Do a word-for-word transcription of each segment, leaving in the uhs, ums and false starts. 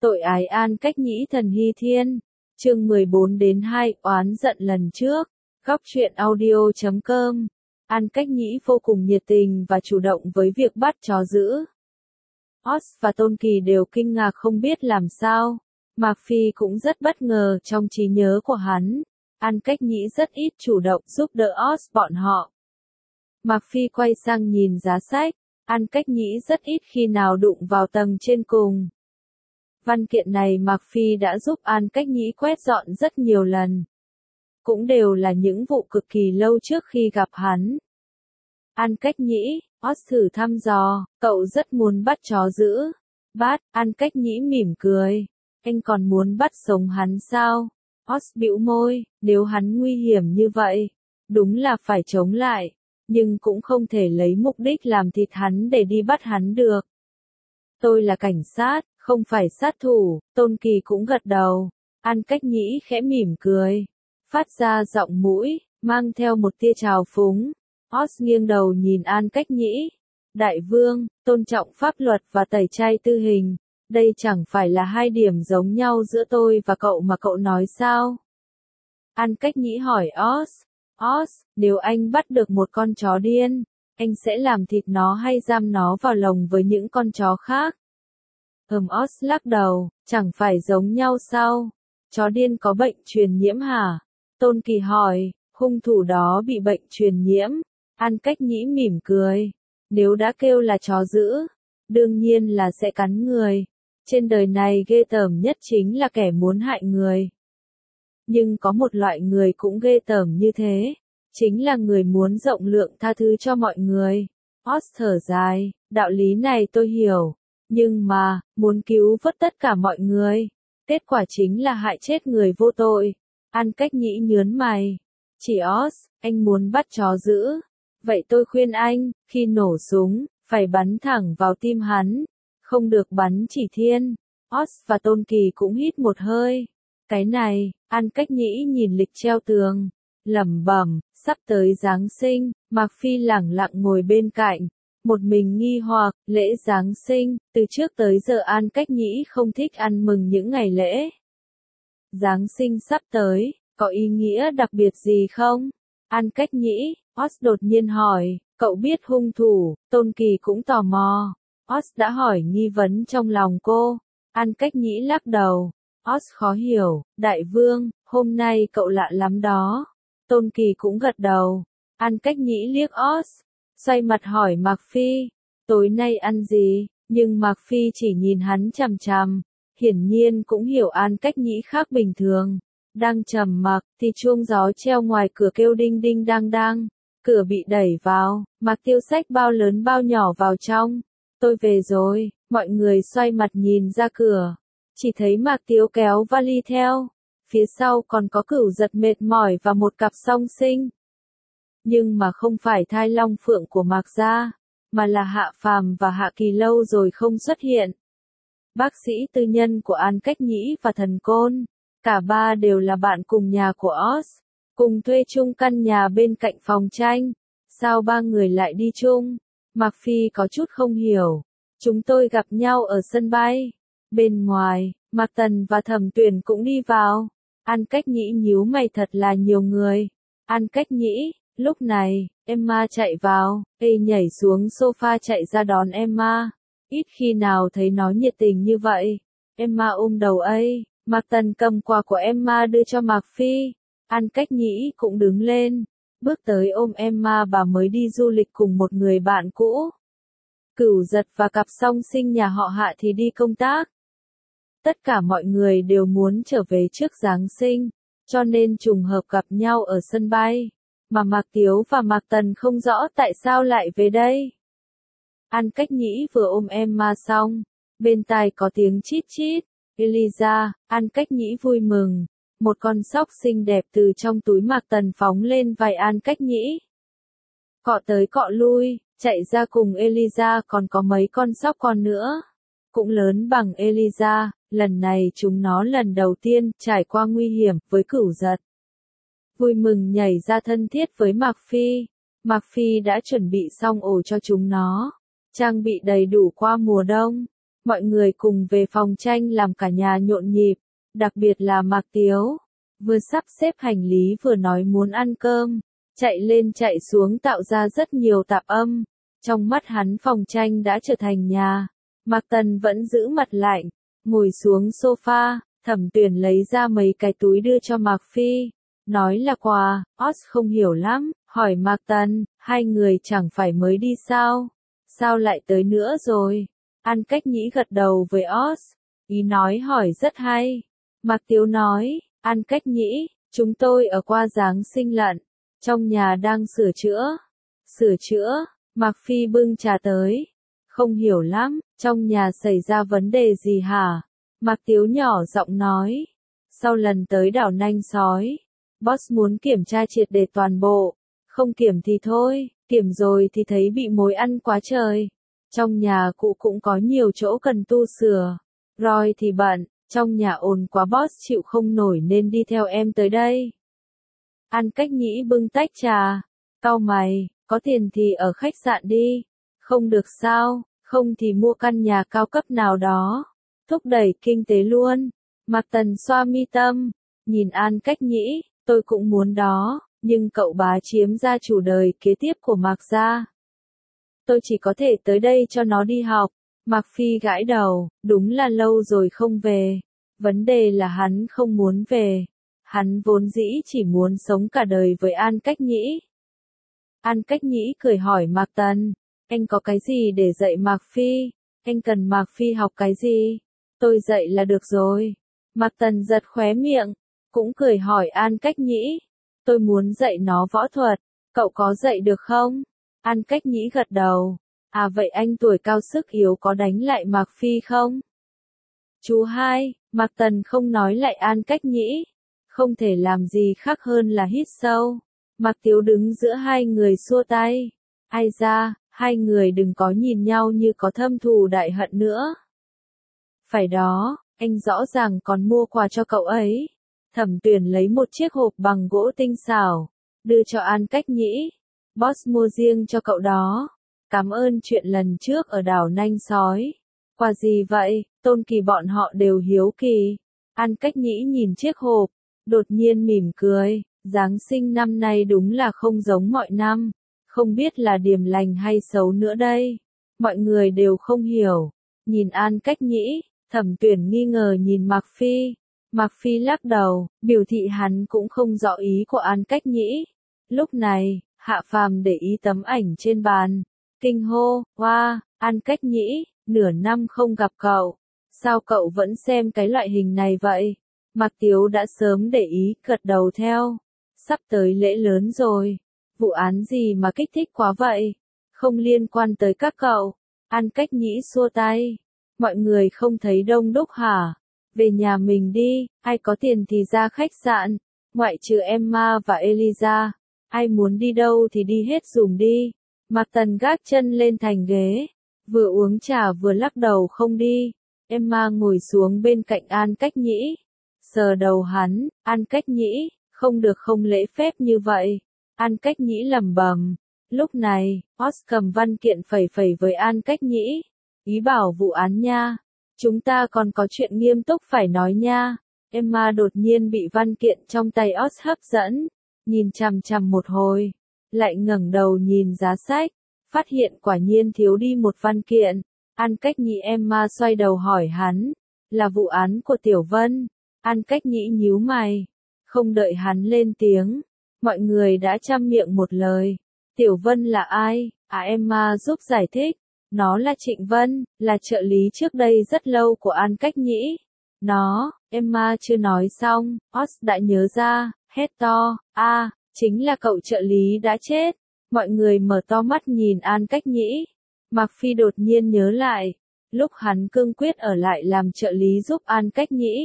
Tội ái An Cách Nhĩ Thần Hy Thiên. Chương mười bốn đến hai, oán giận lần trước. Góc truyện audio chấm com. An Cách Nhĩ vô cùng nhiệt tình và chủ động với việc bắt chó giữ. Oz và Tôn Kỳ đều kinh ngạc không biết làm sao. Mạc Phi cũng rất bất ngờ trong trí nhớ của hắn. An Cách Nhĩ rất ít chủ động giúp đỡ Oz bọn họ. Mạc Phi quay sang nhìn giá sách. An Cách Nhĩ rất ít khi nào đụng vào tầng trên cùng. Văn kiện này Mạc Phi đã giúp An Cách Nhĩ quét dọn rất nhiều lần. Cũng đều là những vụ cực kỳ lâu trước khi gặp hắn. An Cách Nhĩ, Oz thử thăm dò, cậu rất muốn bắt chó giữ. Bắt, An Cách Nhĩ mỉm cười. Anh còn muốn bắt sống hắn sao? Oz bĩu môi, nếu hắn nguy hiểm như vậy, đúng là phải chống lại, nhưng cũng không thể lấy mục đích làm thịt hắn để đi bắt hắn được. Tôi là cảnh sát, không phải sát thủ, Tôn Kỳ cũng gật đầu. An Cách Nhĩ khẽ mỉm cười, phát ra giọng mũi, mang theo một tia trào phúng. Oz nghiêng đầu nhìn An Cách Nhĩ. Đại vương, tôn trọng pháp luật và tẩy chay tư hình, đây chẳng phải là hai điểm giống nhau giữa tôi và cậu mà cậu nói sao? An Cách Nhĩ hỏi Oz. Oz, nếu anh bắt được một con chó điên, anh sẽ làm thịt nó hay giam nó vào lồng với những con chó khác? Ừm, Oz lắc đầu, chẳng phải giống nhau sao? Chó điên có bệnh truyền nhiễm hả? Tôn Kỳ hỏi, hung thủ đó bị bệnh truyền nhiễm. An Cách Nhĩ mỉm cười. Nếu đã kêu là chó dữ, đương nhiên là sẽ cắn người. Trên đời này ghê tởm nhất chính là kẻ muốn hại người. Nhưng có một loại người cũng ghê tởm như thế, chính là người muốn rộng lượng tha thứ cho mọi người. Oz thở dài, đạo lý này tôi hiểu, nhưng mà, muốn cứu vớt tất cả mọi người, kết quả chính là hại chết người vô tội. An Cách Nhĩ nhớn mày. Chỉ Oz, anh muốn bắt chó giữ. Vậy tôi khuyên anh, khi nổ súng, phải bắn thẳng vào tim hắn, không được bắn chỉ thiên. Oz và Tôn Kỳ cũng hít một hơi. Cái này, An Cách Nhĩ nhìn lịch treo tường, lẩm bẩm, sắp tới Giáng sinh. Mạc Phi lẳng lặng ngồi bên cạnh, một mình nghi hoặc, lễ Giáng sinh, từ trước tới giờ An Cách Nhĩ không thích ăn mừng những ngày lễ. Giáng sinh sắp tới, có ý nghĩa đặc biệt gì không? An Cách Nhĩ, Oz đột nhiên hỏi, cậu biết hung thủ? Tôn Kỳ cũng tò mò. Oz đã hỏi nghi vấn trong lòng cô. An Cách Nhĩ lắc đầu. Oz khó hiểu, đại vương, hôm nay cậu lạ lắm đó. Tôn Kỳ cũng gật đầu. An Cách Nhĩ liếc Oz, xoay mặt hỏi Mạc Phi, tối nay ăn gì? Nhưng Mạc Phi chỉ nhìn hắn chằm chằm, hiển nhiên cũng hiểu An Cách Nhĩ khác bình thường. Đang trầm mặc, thì chuông gió treo ngoài cửa kêu đinh đinh đang đang. Cửa bị đẩy vào, Mạc Tiêu xách bao lớn bao nhỏ vào trong. Tôi về rồi, mọi người xoay mặt nhìn ra cửa. Chỉ thấy Mạc Tiêu kéo vali theo. Phía sau còn có Cửu Giật mệt mỏi và một cặp song sinh. Nhưng mà không phải thai long phượng của Mạc gia, mà là Hạ Phàm và Hạ Kỳ lâu rồi không xuất hiện. Bác sĩ tư nhân của An Cách Nhĩ và Thần Côn, cả ba đều là bạn cùng nhà của Oz, cùng thuê chung căn nhà bên cạnh phòng tranh. Sao ba người lại đi chung? Mạc Phi có chút không hiểu. Chúng tôi gặp nhau ở sân bay. Bên ngoài, Mạc Tần và Thẩm Tuyển cũng đi vào. An Cách Nhĩ nhíu mày, thật là nhiều người. An Cách Nhĩ, lúc này, Emma chạy vào, ê nhảy xuống sofa chạy ra đón Emma. Ít khi nào thấy nó nhiệt tình như vậy. Emma ôm đầu ấy, Mạc Tần cầm quà của Emma đưa cho Mạc Phi. An Cách Nhĩ cũng đứng lên, bước tới ôm Emma, bà mới đi du lịch cùng một người bạn cũ. Cửu Giật và cặp song sinh nhà họ Hạ thì đi công tác. Tất cả mọi người đều muốn trở về trước Giáng sinh, cho nên trùng hợp gặp nhau ở sân bay. Mà Mạc Tiếu và Mạc Tần không rõ tại sao lại về đây. An Cách Nhĩ vừa ôm Emma xong, bên tai có tiếng chít chít. Eliza, An Cách Nhĩ vui mừng. Một con sóc xinh đẹp từ trong túi Mạc Tần phóng lên vai An Cách Nhĩ. Cọ tới cọ lui, chạy ra cùng Eliza, còn có mấy con sóc con nữa. Cũng lớn bằng Eliza, lần này chúng nó lần đầu tiên trải qua nguy hiểm với Cửu Giật. Vui mừng nhảy ra thân thiết với Mạc Phi. Mạc Phi đã chuẩn bị xong ổ cho chúng nó, trang bị đầy đủ qua mùa đông. Mọi người cùng về phòng tranh làm cả nhà nhộn nhịp, đặc biệt là Mạc Tiếu. Vừa sắp xếp hành lý vừa nói muốn ăn cơm, chạy lên chạy xuống tạo ra rất nhiều tạp âm. Trong mắt hắn phòng tranh đã trở thành nhà. Mạc Tần vẫn giữ mặt lạnh, ngồi xuống sofa, Thẩm Tuyển lấy ra mấy cái túi đưa cho Mạc Phi, nói là quà. Oz không hiểu lắm, hỏi Mạc Tần, hai người chẳng phải mới đi sao? Sao lại tới nữa rồi? An Cách Nhĩ gật đầu với Oz, ý nói hỏi rất hay. Mạc Tiếu nói, An Cách Nhĩ, chúng tôi ở qua Giáng sinh lận, trong nhà đang sửa chữa. Sửa chữa, Mạc Phi bưng trà tới. Không hiểu lắm, trong nhà xảy ra vấn đề gì hả? Mạc Tiếu nhỏ giọng nói. Sau lần tới đảo Nanh Sói, boss muốn kiểm tra triệt để toàn bộ. Không kiểm thì thôi, kiểm rồi thì thấy bị mối ăn quá trời. Trong nhà cụ cũng có nhiều chỗ cần tu sửa. Roy thì bận, trong nhà ồn quá boss chịu không nổi nên đi theo em tới đây. An Cách Nhĩ bưng tách trà. Cau mày, có tiền thì ở khách sạn đi. Không được sao, không thì mua căn nhà cao cấp nào đó. Thúc đẩy kinh tế luôn. Mạc Tần xoa mi tâm, nhìn An Cách Nhĩ, tôi cũng muốn đó, nhưng cậu bá chiếm gia chủ đời kế tiếp của Mạc gia. Tôi chỉ có thể tới đây cho nó đi học. Mạc Phi gãi đầu, đúng là lâu rồi không về. Vấn đề là hắn không muốn về. Hắn vốn dĩ chỉ muốn sống cả đời với An Cách Nhĩ. An Cách Nhĩ cười hỏi Mạc Tần, anh có cái gì để dạy Mạc Phi? Anh cần Mạc Phi học cái gì? Tôi dạy là được rồi. Mạc Tần giật khóe miệng, cũng cười hỏi An Cách Nhĩ. Tôi muốn dạy nó võ thuật, cậu có dạy được không? An Cách Nhĩ gật đầu. À vậy anh tuổi cao sức yếu có đánh lại Mạc Phi không? Chú hai, Mạc Tần không nói lại An Cách Nhĩ. Không thể làm gì khác hơn là hít sâu. Mạc Tiếu đứng giữa hai người xua tay. Ai ra, hai người đừng có nhìn nhau như có thâm thù đại hận nữa. Phải đó, anh rõ ràng còn mua quà cho cậu ấy. Thẩm Tuyển lấy một chiếc hộp bằng gỗ tinh xảo, đưa cho An Cách Nhĩ. Boss mua riêng cho cậu đó. Cảm ơn chuyện lần trước ở đảo Nanh Sói. Quà gì vậy? Tôn Kỳ bọn họ đều hiếu kỳ. An Cách Nhĩ nhìn chiếc hộp, đột nhiên mỉm cười. Giáng sinh năm nay đúng là không giống mọi năm. Không biết là điềm lành hay xấu nữa đây. Mọi người đều không hiểu. Nhìn An Cách Nhĩ, Thẩm Tuyển nghi ngờ nhìn Mạc Phi. Mạc Phi lắc đầu, biểu thị hắn cũng không rõ ý của An Cách Nhĩ. Lúc này, Hạ Phàm để ý tấm ảnh trên bàn. Kinh hô, wow, An Cách Nhĩ, nửa năm không gặp cậu. Sao cậu vẫn xem cái loại hình này vậy? Mạc Tiếu đã sớm để ý, gật đầu theo. Sắp tới lễ lớn rồi. Vụ án gì mà kích thích quá vậy? Không liên quan tới các cậu. An Cách Nhĩ xua tay. Mọi người không thấy đông đúc hả? Về nhà mình đi, ai có tiền thì ra khách sạn. Ngoại trừ Emma và Eliza. Ai muốn đi đâu thì đi hết dùm đi. Mạc Tần gác chân lên thành ghế. Vừa uống trà vừa lắc đầu không đi. Emma ngồi xuống bên cạnh An Cách Nhĩ. Sờ đầu hắn, An Cách Nhĩ, không được không lễ phép như vậy. An Cách Nhĩ lẩm bẩm. Lúc này, Oz cầm văn kiện phẩy phẩy với An Cách Nhĩ. Ý bảo vụ án nha. Chúng ta còn có chuyện nghiêm túc phải nói nha. Emma đột nhiên bị văn kiện trong tay Oz hấp dẫn. Nhìn chằm chằm một hồi. Lại ngẩng đầu nhìn giá sách. Phát hiện quả nhiên thiếu đi một văn kiện. An Cách Nhĩ Emma xoay đầu hỏi hắn. Là vụ án của Tiểu Vân. An Cách Nhĩ nhíu mày. Không đợi hắn lên tiếng. Mọi người đã chăm miệng một lời. Tiểu Vân là ai? À Emma giúp giải thích. Nó là Trịnh Vân, là trợ lý trước đây rất lâu của An Cách Nhĩ. Nó, Emma chưa nói xong, Oz đã nhớ ra, hét to, a, à, chính là cậu trợ lý đã chết. Mọi người mở to mắt nhìn An Cách Nhĩ. Mạc Phi đột nhiên nhớ lại, lúc hắn cương quyết ở lại làm trợ lý giúp An Cách Nhĩ.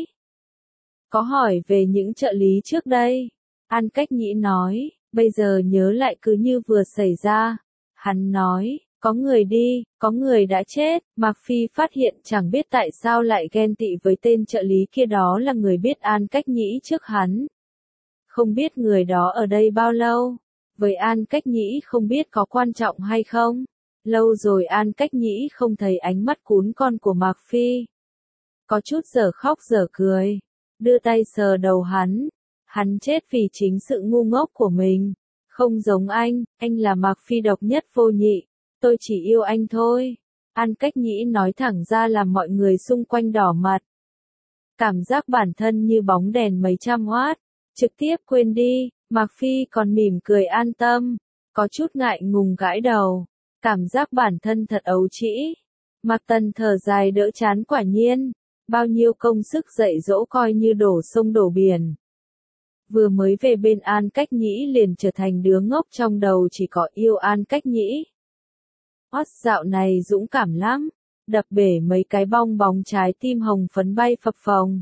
Có hỏi về những trợ lý trước đây. An Cách Nhĩ nói, bây giờ nhớ lại cứ như vừa xảy ra. Hắn nói, có người đi, có người đã chết. Mạc Phi phát hiện chẳng biết tại sao lại ghen tị với tên trợ lý kia, đó là người biết An Cách Nhĩ trước hắn. Không biết người đó ở đây bao lâu. Với An Cách Nhĩ không biết có quan trọng hay không. Lâu rồi An Cách Nhĩ không thấy ánh mắt cún con của Mạc Phi. Có chút giờ khóc giờ cười, đưa tay sờ đầu hắn. Hắn chết vì chính sự ngu ngốc của mình. Không giống anh, anh là Mạc Phi độc nhất vô nhị. Tôi chỉ yêu anh thôi. An Cách Nhĩ nói thẳng ra làm mọi người xung quanh đỏ mặt. Cảm giác bản thân như bóng đèn mấy trăm watt. Trực tiếp quên đi, Mạc Phi còn mỉm cười an tâm. Có chút ngại ngùng gãi đầu. Cảm giác bản thân thật ấu trĩ. Mạc Tần thở dài đỡ chán quả nhiên. Bao nhiêu công sức dạy dỗ coi như đổ sông đổ biển. Vừa mới về bên An Cách Nhĩ liền trở thành đứa ngốc trong đầu chỉ có yêu An Cách Nhĩ. Oz dạo này dũng cảm lắm, đập bể mấy cái bong bóng trái tim hồng phấn bay phập phồng.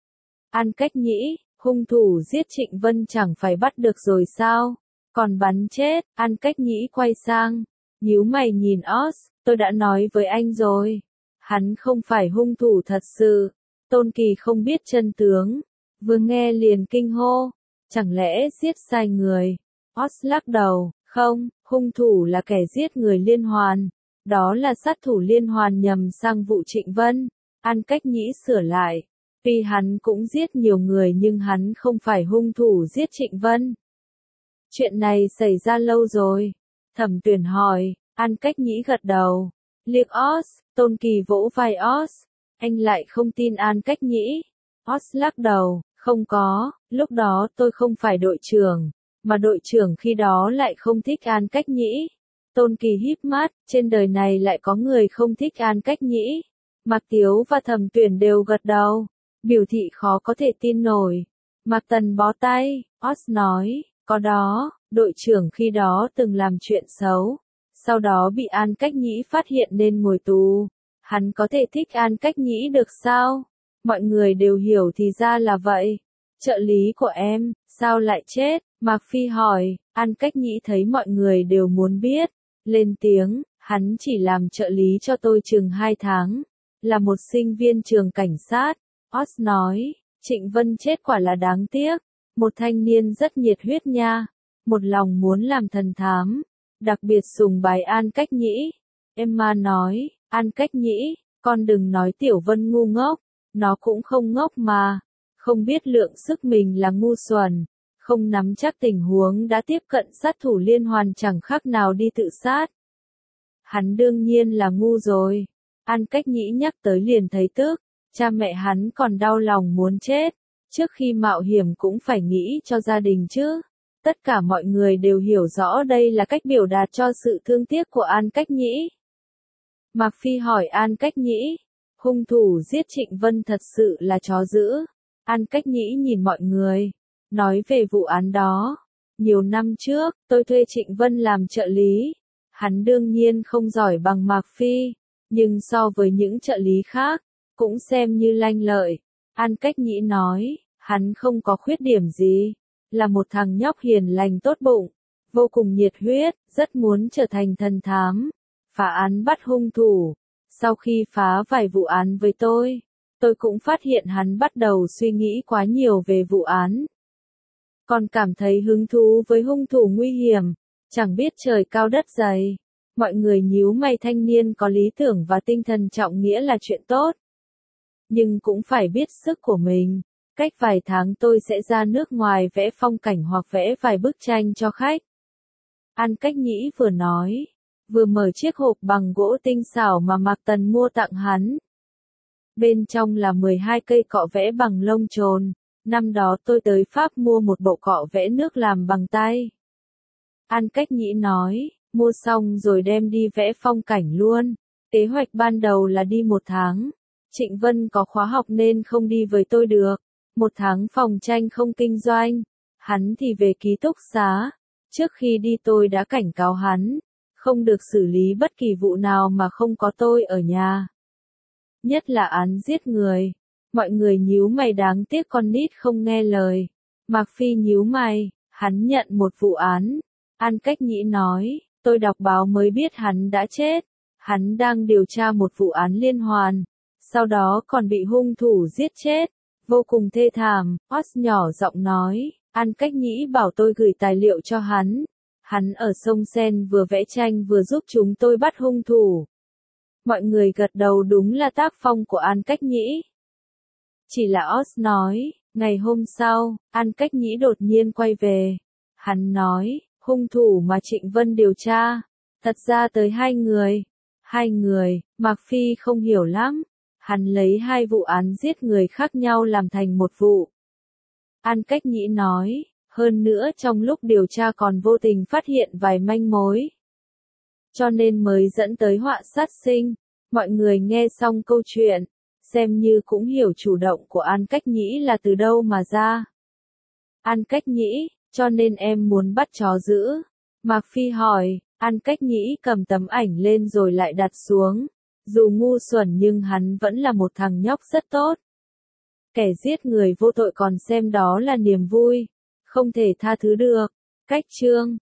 An Cách Nhĩ, hung thủ giết Trịnh Vân chẳng phải bắt được rồi sao? Còn bắn chết, An Cách Nhĩ quay sang, nhíu mày nhìn Oz, tôi đã nói với anh rồi. Hắn không phải hung thủ thật sự. Tôn Kỳ không biết chân tướng. Vừa nghe liền kinh hô. Chẳng lẽ giết sai người? Oz lắc đầu. Không, hung thủ là kẻ giết người liên hoàn. Đó là sát thủ liên hoàn nhằm sang vụ Trịnh Vân. An Cách Nhĩ sửa lại. Vì hắn cũng giết nhiều người nhưng hắn không phải hung thủ giết Trịnh Vân. Chuyện này xảy ra lâu rồi. Thẩm Tuyển hỏi. An Cách Nhĩ gật đầu. Liếc Oz, Tôn Kỳ vỗ vai Oz. Anh lại không tin An Cách Nhĩ. Oz lắc đầu, không có, lúc đó tôi không phải đội trưởng, mà đội trưởng khi đó lại không thích An Cách Nhĩ. Tôn Kỳ híp mắt, trên đời này lại có người không thích An Cách Nhĩ. Mạc Tiếu và Thẩm Tuyển đều gật đầu, biểu thị khó có thể tin nổi. Mạc Tần bó tay, Oz nói, có đó, đội trưởng khi đó từng làm chuyện xấu. Sau đó bị An Cách Nhĩ phát hiện nên ngồi tù. Hắn có thể thích An Cách Nhĩ được sao? Mọi người đều hiểu thì ra là vậy. Trợ lý của em, sao lại chết? Mạc Phi hỏi. An Cách Nhĩ thấy mọi người đều muốn biết. Lên tiếng, hắn chỉ làm trợ lý cho tôi chừng hai tháng. Là một sinh viên trường cảnh sát. Oz nói, Trịnh Vân chết quả là đáng tiếc. Một thanh niên rất nhiệt huyết nha. Một lòng muốn làm thần thám. Đặc biệt sùng bái An Cách Nhĩ. Emma nói, An Cách Nhĩ, con đừng nói Tiểu Vân ngu ngốc, nó cũng không ngốc mà, không biết lượng sức mình là ngu xuẩn, không nắm chắc tình huống đã tiếp cận sát thủ liên hoàn chẳng khác nào đi tự sát. Hắn đương nhiên là ngu rồi. An Cách Nhĩ nhắc tới liền thấy tức, cha mẹ hắn còn đau lòng muốn chết, trước khi mạo hiểm cũng phải nghĩ cho gia đình chứ. Tất cả mọi người đều hiểu rõ đây là cách biểu đạt cho sự thương tiếc của An Cách Nhĩ. Mạc Phi hỏi An Cách Nhĩ, hung thủ giết Trịnh Vân thật sự là chó dữ. An Cách Nhĩ nhìn mọi người, nói về vụ án đó. Nhiều năm trước, tôi thuê Trịnh Vân làm trợ lý. Hắn đương nhiên không giỏi bằng Mạc Phi, nhưng so với những trợ lý khác, cũng xem như lanh lợi. An Cách Nhĩ nói, hắn không có khuyết điểm gì. Là một thằng nhóc hiền lành tốt bụng, vô cùng nhiệt huyết, rất muốn trở thành thần thám, phá án bắt hung thủ. Sau khi phá vài vụ án với tôi, tôi cũng phát hiện hắn bắt đầu suy nghĩ quá nhiều về vụ án. Còn cảm thấy hứng thú với hung thủ nguy hiểm, chẳng biết trời cao đất dày. Mọi người nhíu mày, thanh niên có lý tưởng và tinh thần trọng nghĩa là chuyện tốt. Nhưng cũng phải biết sức của mình. Cách vài tháng tôi sẽ ra nước ngoài vẽ phong cảnh hoặc vẽ vài bức tranh cho khách. An Cách Nhĩ vừa nói, vừa mở chiếc hộp bằng gỗ tinh xảo mà Mạc Tần mua tặng hắn. Bên trong là mười hai cây cọ vẽ bằng lông trồn. Năm đó tôi tới Pháp mua một bộ cọ vẽ nước làm bằng tay. An Cách Nhĩ nói, mua xong rồi đem đi vẽ phong cảnh luôn. Kế hoạch ban đầu là đi một tháng. Trịnh Vân có khóa học nên không đi với tôi được. Một tháng phòng tranh không kinh doanh. Hắn thì về ký túc xá. Trước khi đi tôi đã cảnh cáo hắn, không được xử lý bất kỳ vụ nào mà không có tôi ở nhà. Nhất là án giết người. Mọi người nhíu mày, đáng tiếc con nít không nghe lời. Mạc Phi nhíu mày, hắn nhận một vụ án. An Cách Nhĩ nói, tôi đọc báo mới biết hắn đã chết. Hắn đang điều tra một vụ án liên hoàn. Sau đó còn bị hung thủ giết chết. Vô cùng thê thảm. Oz nhỏ giọng nói, An Cách Nhĩ bảo tôi gửi tài liệu cho hắn. Hắn ở sông Sen vừa vẽ tranh vừa giúp chúng tôi bắt hung thủ. Mọi người gật đầu, đúng là tác phong của An Cách Nhĩ. Chỉ là Oz nói, ngày hôm sau, An Cách Nhĩ đột nhiên quay về. Hắn nói, hung thủ mà Trịnh Vân điều tra, thật ra tới hai người. Hai người, Mạc Phi không hiểu lắm. Hắn lấy hai vụ án giết người khác nhau làm thành một vụ. An Cách Nhĩ nói, hơn nữa trong lúc điều tra còn vô tình phát hiện vài manh mối. Cho nên mới dẫn tới họa sát sinh. Mọi người nghe xong câu chuyện, xem như cũng hiểu chủ động của An Cách Nhĩ là từ đâu mà ra. An Cách Nhĩ, cho nên em muốn bắt chó giữ. Mạc Phi hỏi, An Cách Nhĩ cầm tấm ảnh lên rồi lại đặt xuống. Dù ngu xuẩn nhưng hắn vẫn là một thằng nhóc rất tốt. Kẻ giết người vô tội còn xem đó là niềm vui, không thể tha thứ được. Cách chương